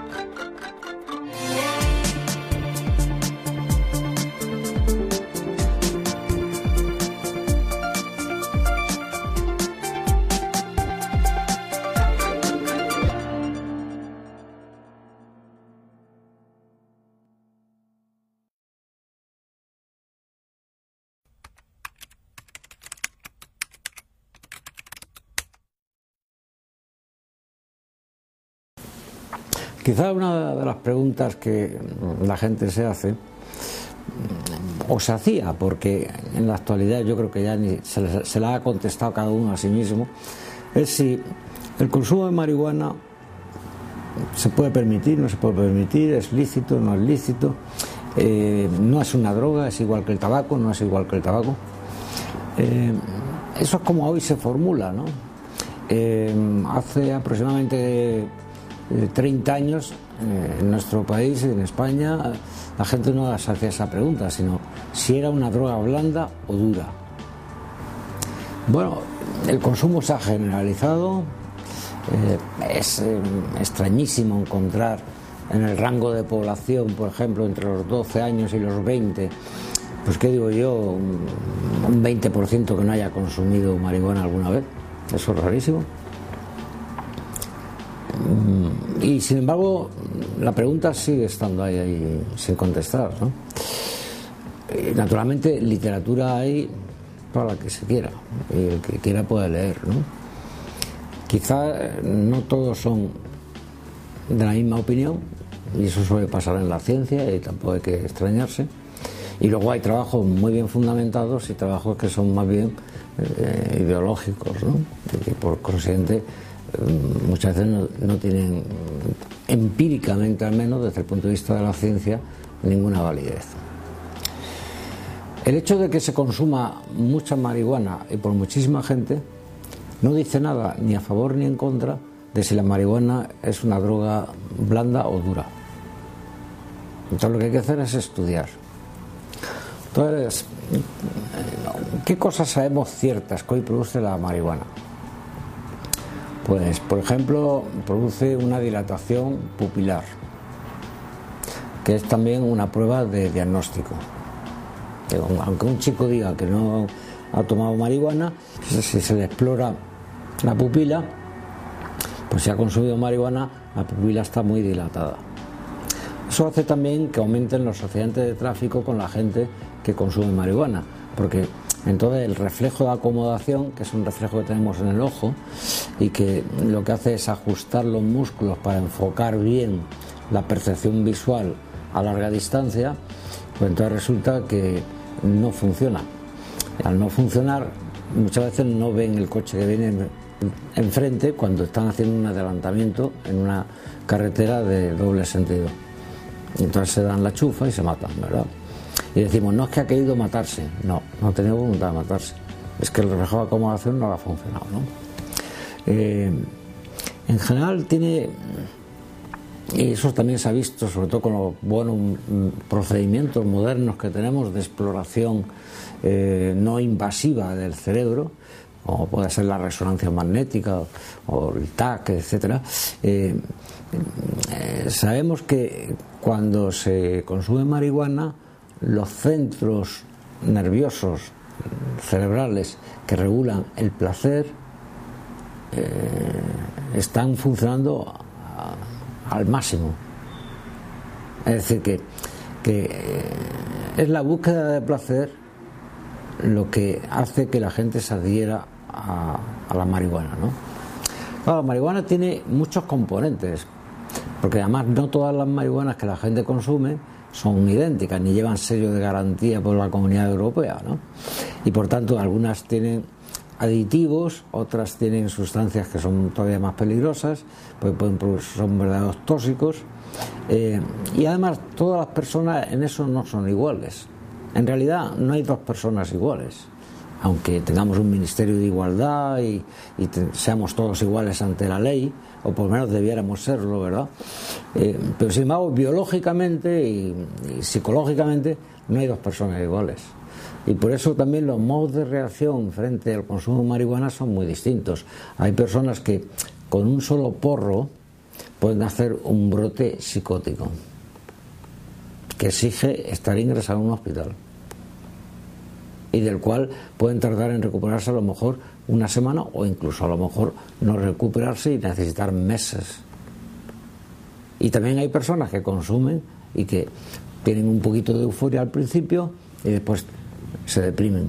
Quizá una de las preguntas que la gente se hace, o se hacía, porque en la actualidad yo creo que ya ni se la ha contestado cada uno a sí mismo, es si el consumo de marihuana se puede permitir, no se puede permitir, es lícito, no es lícito, no es una droga, es igual que el tabaco, no es igual que el tabaco. Eso es como hoy se formula, ¿no? Hace aproximadamente 30 años en nuestro país, en España, la gente no se hacía esa pregunta, sino si era una droga blanda o dura. Bueno, el consumo se ha generalizado, es extrañísimo encontrar en el rango de población, por ejemplo, entre los 12 años y los 20, pues qué digo yo, un 20% que no haya consumido marihuana alguna vez. Eso es rarísimo. Y sin embargo la pregunta sigue estando ahí sin contestar, ¿no? Naturalmente literatura hay para la que se quiera, y el que quiera puede leer, ¿no? Quizá no todos son de la misma opinión, y eso suele pasar en la ciencia y tampoco hay que extrañarse, y luego hay trabajos muy bien fundamentados y trabajos que son más bien ideológicos, ¿no? Y que por consiguiente muchas veces no tienen, empíricamente al menos desde el punto de vista de la ciencia, ninguna validez. El hecho de que se consuma mucha marihuana y por muchísima gente no dice nada ni a favor ni en contra de si la marihuana es una droga blanda o dura. Entonces lo que hay que hacer es estudiar. Entonces, ¿qué cosas sabemos ciertas que hoy produce la marihuana? Pues, por ejemplo, produce una dilatación pupilar, que es también una prueba de diagnóstico. Aunque un chico diga que no ha tomado marihuana, si se le explora la pupila, pues si ha consumido marihuana, la pupila está muy dilatada. Eso hace también que aumenten los accidentes de tráfico con la gente que consume marihuana, porque entonces el reflejo de acomodación, que es un reflejo que tenemos en el ojo y que lo que hace es ajustar los músculos para enfocar bien la percepción visual a larga distancia, pues entonces resulta que no funciona. Al no funcionar, muchas veces no ven el coche que viene enfrente cuando están haciendo un adelantamiento en una carretera de doble sentido. Y entonces se dan la chufa y se matan, ¿verdad? Y decimos, no es que ha querido matarse, no ha tenido voluntad de matarse, es que el reflejo de acomodación no ha funcionado, ¿no? En general tiene, y eso también se ha visto sobre todo con los buenos procedimientos modernos que tenemos de exploración no invasiva del cerebro, como puede ser la resonancia magnética o el TAC, etcétera. Sabemos que cuando se consume marihuana, los centros nerviosos cerebrales que regulan el placer están funcionando al máximo. Es decir, que es la búsqueda de placer lo que hace que la gente se adhiera a la marihuana, ¿no? Claro, la marihuana tiene muchos componentes, porque además no todas las marihuanas que la gente consume son idénticas, ni llevan sello de garantía por la Comunidad Europea, ¿no? Y por tanto algunas tienen aditivos, otras tienen sustancias que son todavía más peligrosas, porque son verdaderos tóxicos, y además todas las personas en eso no son iguales. En realidad no hay dos personas iguales, aunque tengamos un ministerio de igualdad y seamos todos iguales ante la ley, o por lo menos debiéramos serlo, ¿verdad? Pero sin embargo, biológicamente y psicológicamente no hay dos personas iguales. Y por eso también los modos de reacción frente al consumo de marihuana son muy distintos. Hay personas que con un solo porro pueden hacer un brote psicótico que exige estar ingresado en un hospital y del cual pueden tardar en recuperarse a lo mejor una semana o incluso a lo mejor no recuperarse y necesitar meses. Y también hay personas que consumen y que tienen un poquito de euforia al principio y después se deprimen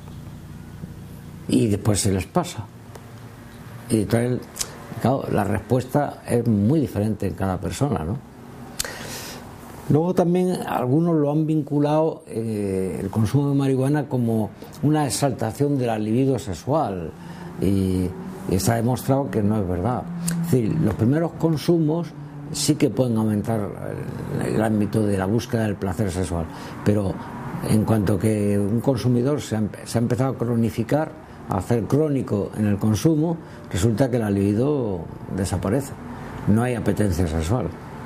y después se les pasa. Y entonces, claro, la respuesta es muy diferente en cada persona, ¿no? Luego también algunos lo han vinculado el consumo de marihuana como una exaltación de la libido sexual y está demostrado que no es verdad. Es decir, los primeros consumos sí que pueden aumentar el ámbito de la búsqueda del placer sexual, pero en cuanto que un consumidor se ha empezado a cronificar, a hacer crónico en el consumo, resulta que la libido desaparece, no hay apetencia sexual.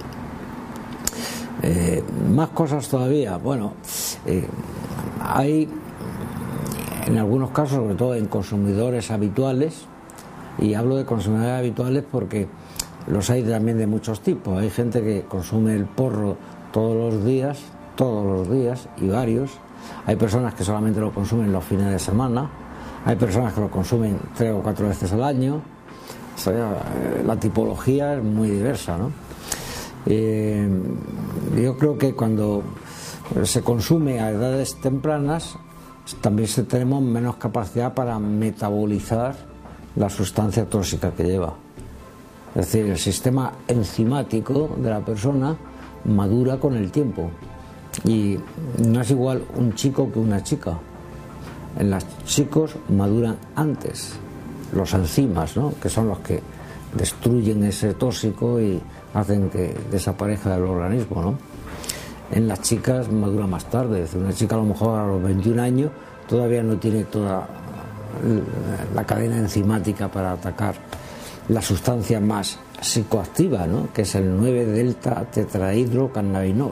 Más cosas todavía. Bueno, hay en algunos casos, sobre todo en consumidores habituales, y hablo de consumidores habituales porque los hay también de muchos tipos. Hay gente que consume el porro todos los días y varios. Hay personas que solamente lo consumen los fines de semana. Hay personas que lo consumen 3 o 4 veces al año. O sea, la tipología es muy diversa, ¿no? Yo creo que cuando se consume a edades tempranas también tenemos menos capacidad para metabolizar la sustancia tóxica que lleva. Es decir, el sistema enzimático de la persona madura con el tiempo y no es igual un chico que una chica. En los chicos maduran antes los enzimas, ¿no?, que son los que destruyen ese tóxico y hacen que desaparezca del organismo, ¿no? En las chicas madura más tarde. Es decir, una chica a lo mejor a los 21 años todavía no tiene toda la cadena enzimática para atacar la sustancia más psicoactiva, ¿no?, que es el 9-delta-tetrahidrocannabinol.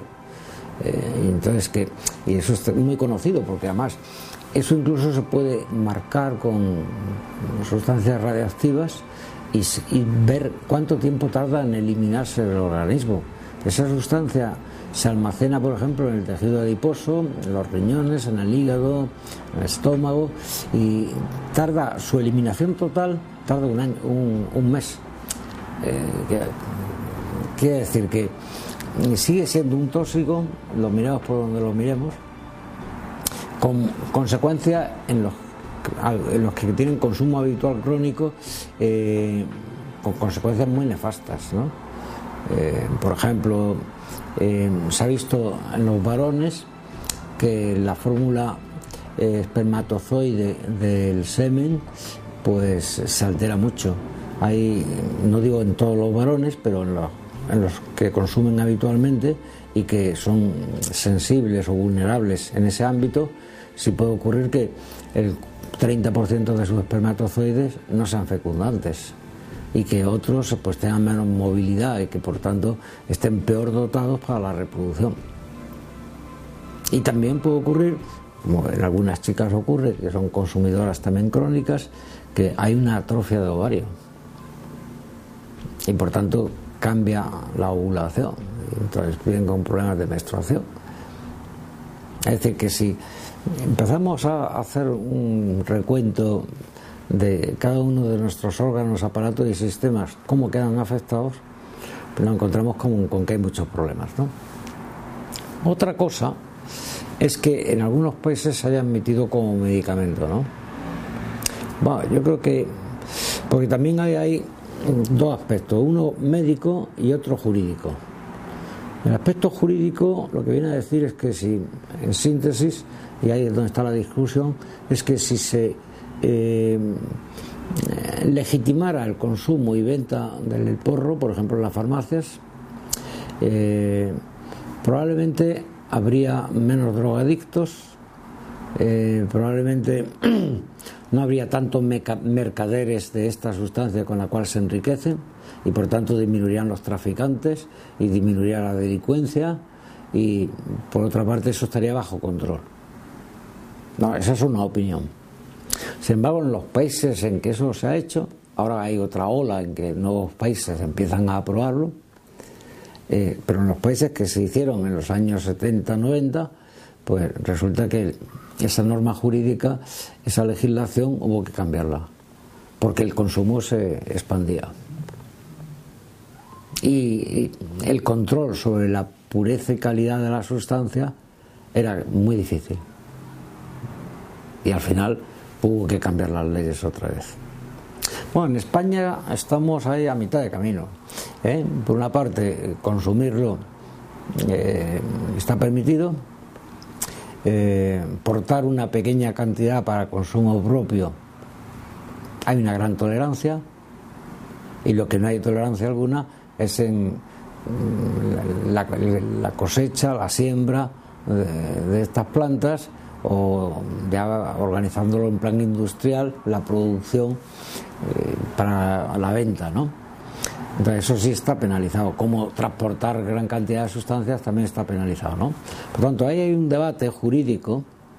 Y eso es muy conocido porque además eso incluso se puede marcar con sustancias radiactivas y ver cuánto tiempo tarda en eliminarse del organismo. Esa sustancia se almacena, por ejemplo, en el tejido adiposo, en los riñones, en el hígado, en el estómago, y su eliminación total tarda un mes. Quiere decir que sigue siendo un tóxico, lo miramos por donde lo miremos, con consecuencias en los que tienen consumo habitual crónico, con consecuencias muy nefastas, ¿no? Por ejemplo, se ha visto en los varones que la fórmula espermatozoide del semen pues se altera mucho. No digo en todos los varones, pero en los que consumen habitualmente y que son sensibles o vulnerables en ese ámbito, sí puede ocurrir que el 30% de sus espermatozoides no sean fecundantes y que otros pues tengan menos movilidad y que por tanto estén peor dotados para la reproducción. Y también puede ocurrir, como en algunas chicas ocurre, que son consumidoras también crónicas, que hay una atrofia de ovario y por tanto cambia la ovulación, entonces vienen con problemas de menstruación. Es decir, que si empezamos a hacer un recuento de cada uno de nuestros órganos, aparatos y sistemas, cómo quedan afectados, pues nos encontramos con que hay muchos problemas, ¿no? Otra cosa es que en algunos países se haya admitido como medicamento, ¿no? Bueno, yo creo que, porque también hay dos aspectos, uno médico y otro jurídico. El aspecto jurídico lo que viene a decir es que si, en síntesis, y ahí es donde está la discusión, es que si se legitimara el consumo y venta del porro, por ejemplo en las farmacias, probablemente habría menos drogadictos, probablemente no habría tantos mercaderes de esta sustancia con la cual se enriquecen y por tanto disminuirían los traficantes y disminuiría la delincuencia y por otra parte eso estaría bajo control. No, esa es una opinión. Sin embargo, en los países en que eso se ha hecho, ahora hay otra ola en que nuevos países empiezan a aprobarlo, pero en los países que se hicieron en los años 70-90, pues resulta que esa norma jurídica, esa legislación, hubo que cambiarla, porque el consumo se expandía. Y el control sobre la pureza y calidad de la sustancia era muy difícil. Y al final hubo que cambiar las leyes otra vez. Bueno, en España estamos ahí a mitad de camino. Por una parte, consumirlo está permitido. Portar una pequeña cantidad para consumo propio, hay una gran tolerancia. Y lo que no hay tolerancia alguna es en la cosecha, la siembra de estas plantas, o ya organizándolo en plan industrial, la producción para la venta, ¿no? Entonces eso sí está penalizado. Como transportar gran cantidad de sustancias también está penalizado, ¿no? Por tanto, ahí hay un debate jurídico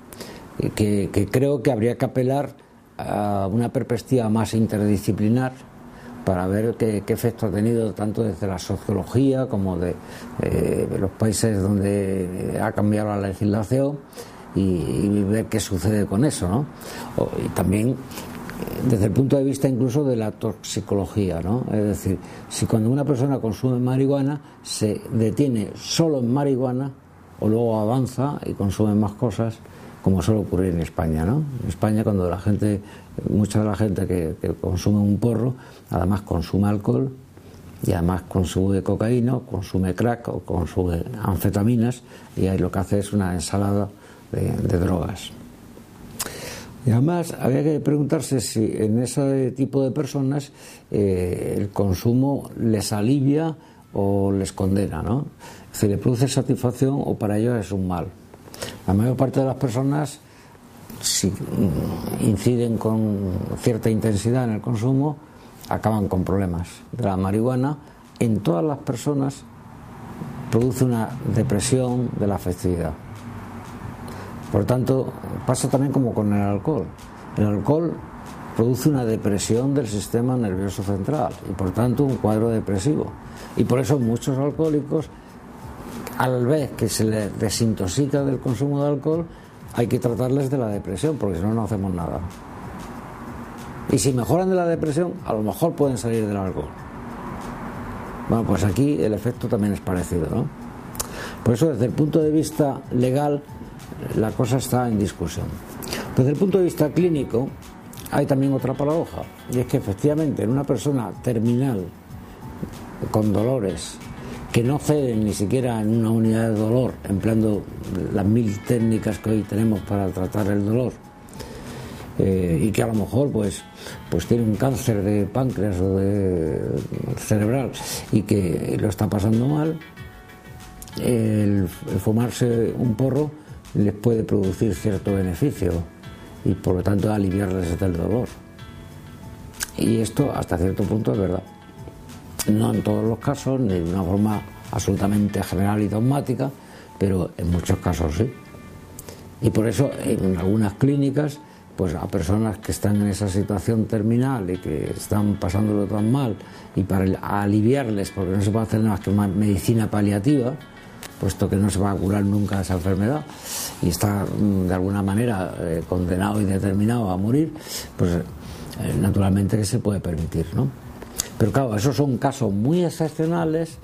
que creo que habría que apelar a una perspectiva más interdisciplinar para ver qué efecto ha tenido tanto desde la sociología como de los países donde ha cambiado la legislación, y ver qué sucede con eso, ¿no? Y también desde el punto de vista incluso de la toxicología, ¿no? Es decir, si cuando una persona consume marihuana se detiene solo en marihuana o luego avanza y consume más cosas, como suele ocurrir en España, ¿no? En España, cuando mucha de la gente que consume un porro, además consume alcohol y además consume cocaína, consume crack o consume anfetaminas, y ahí lo que hace es una ensalada de drogas. Y además había que preguntarse si en ese tipo de personas el consumo les alivia o les condena, ¿no? Si le produce satisfacción o para ellos es un mal. La mayor parte de las personas, si inciden con cierta intensidad en el consumo, acaban con problemas. De la marihuana, en todas las personas, produce una depresión de la afectividad. Por tanto, pasa también como con el alcohol. El alcohol produce una depresión del sistema nervioso central y por tanto un cuadro depresivo. Y por eso muchos alcohólicos, al ver que se les desintoxica del consumo de alcohol, hay que tratarles de la depresión, porque si no, no hacemos nada. Y si mejoran de la depresión, a lo mejor pueden salir del alcohol. Bueno, pues aquí el efecto también es parecido, ¿no? Por eso, desde el punto de vista legal, la cosa está en discusión. Desde el punto de vista clínico, hay también otra paradoja, y es que efectivamente en una persona terminal con dolores que no ceden ni siquiera en una unidad de dolor, empleando las 1000 técnicas que hoy tenemos para tratar el dolor, y que a lo mejor pues tiene un cáncer de páncreas o de cerebral y que lo está pasando mal, el fumarse un porro les puede producir cierto beneficio y por lo tanto aliviarles del dolor. Y esto hasta cierto punto es verdad. No en todos los casos, ni de una forma absolutamente general y dogmática, pero en muchos casos sí. Y por eso en algunas clínicas, pues a personas que están en esa situación terminal y que están pasándolo tan mal, y para aliviarles, porque no se puede hacer nada más que una medicina paliativa, puesto que no se va a curar nunca esa enfermedad y está de alguna manera condenado y determinado a morir, pues naturalmente que se puede permitir, ¿no? Pero claro, esos son casos muy excepcionales,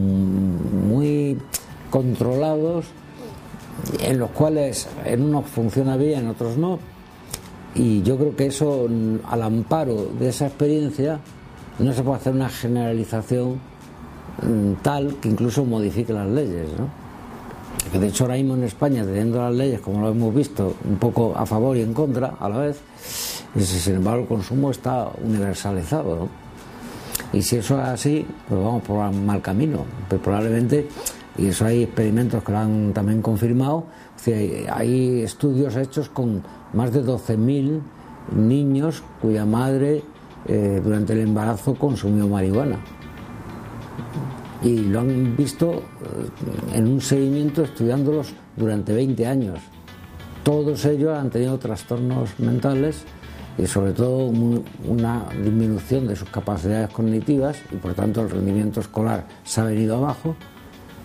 muy controlados, en los cuales en unos funciona bien, en otros no, y yo creo que eso, al amparo de esa experiencia, no se puede hacer una generalización tal que incluso modifique las leyes, ¿no? Que de hecho ahora mismo en España, teniendo las leyes, como lo hemos visto, un poco a favor y en contra a la vez, y sin embargo el consumo está universalizado, ¿no? Y si eso es así, pues vamos por un mal camino. Pues probablemente, y eso hay experimentos que lo han también confirmado, o sea, hay estudios hechos con más de 12.000 niños cuya madre durante el embarazo consumió marihuana. Y lo han visto en un seguimiento estudiándolos durante 20 años. Todos ellos han tenido trastornos mentales y sobre todo una disminución de sus capacidades cognitivas y por tanto el rendimiento escolar se ha venido abajo.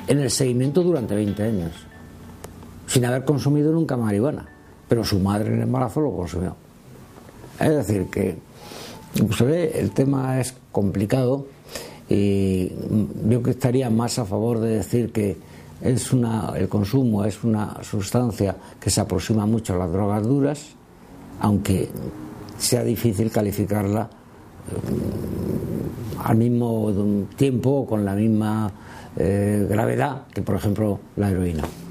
en el seguimiento durante 20 años, sin haber consumido nunca marihuana, pero su madre en el embarazo lo consumió. Es decir, que se ve, el tema es complicado, y yo que estaría más a favor de decir que el consumo es una sustancia que se aproxima mucho a las drogas duras, aunque sea difícil calificarla al mismo tiempo o con la misma gravedad que, por ejemplo, la heroína.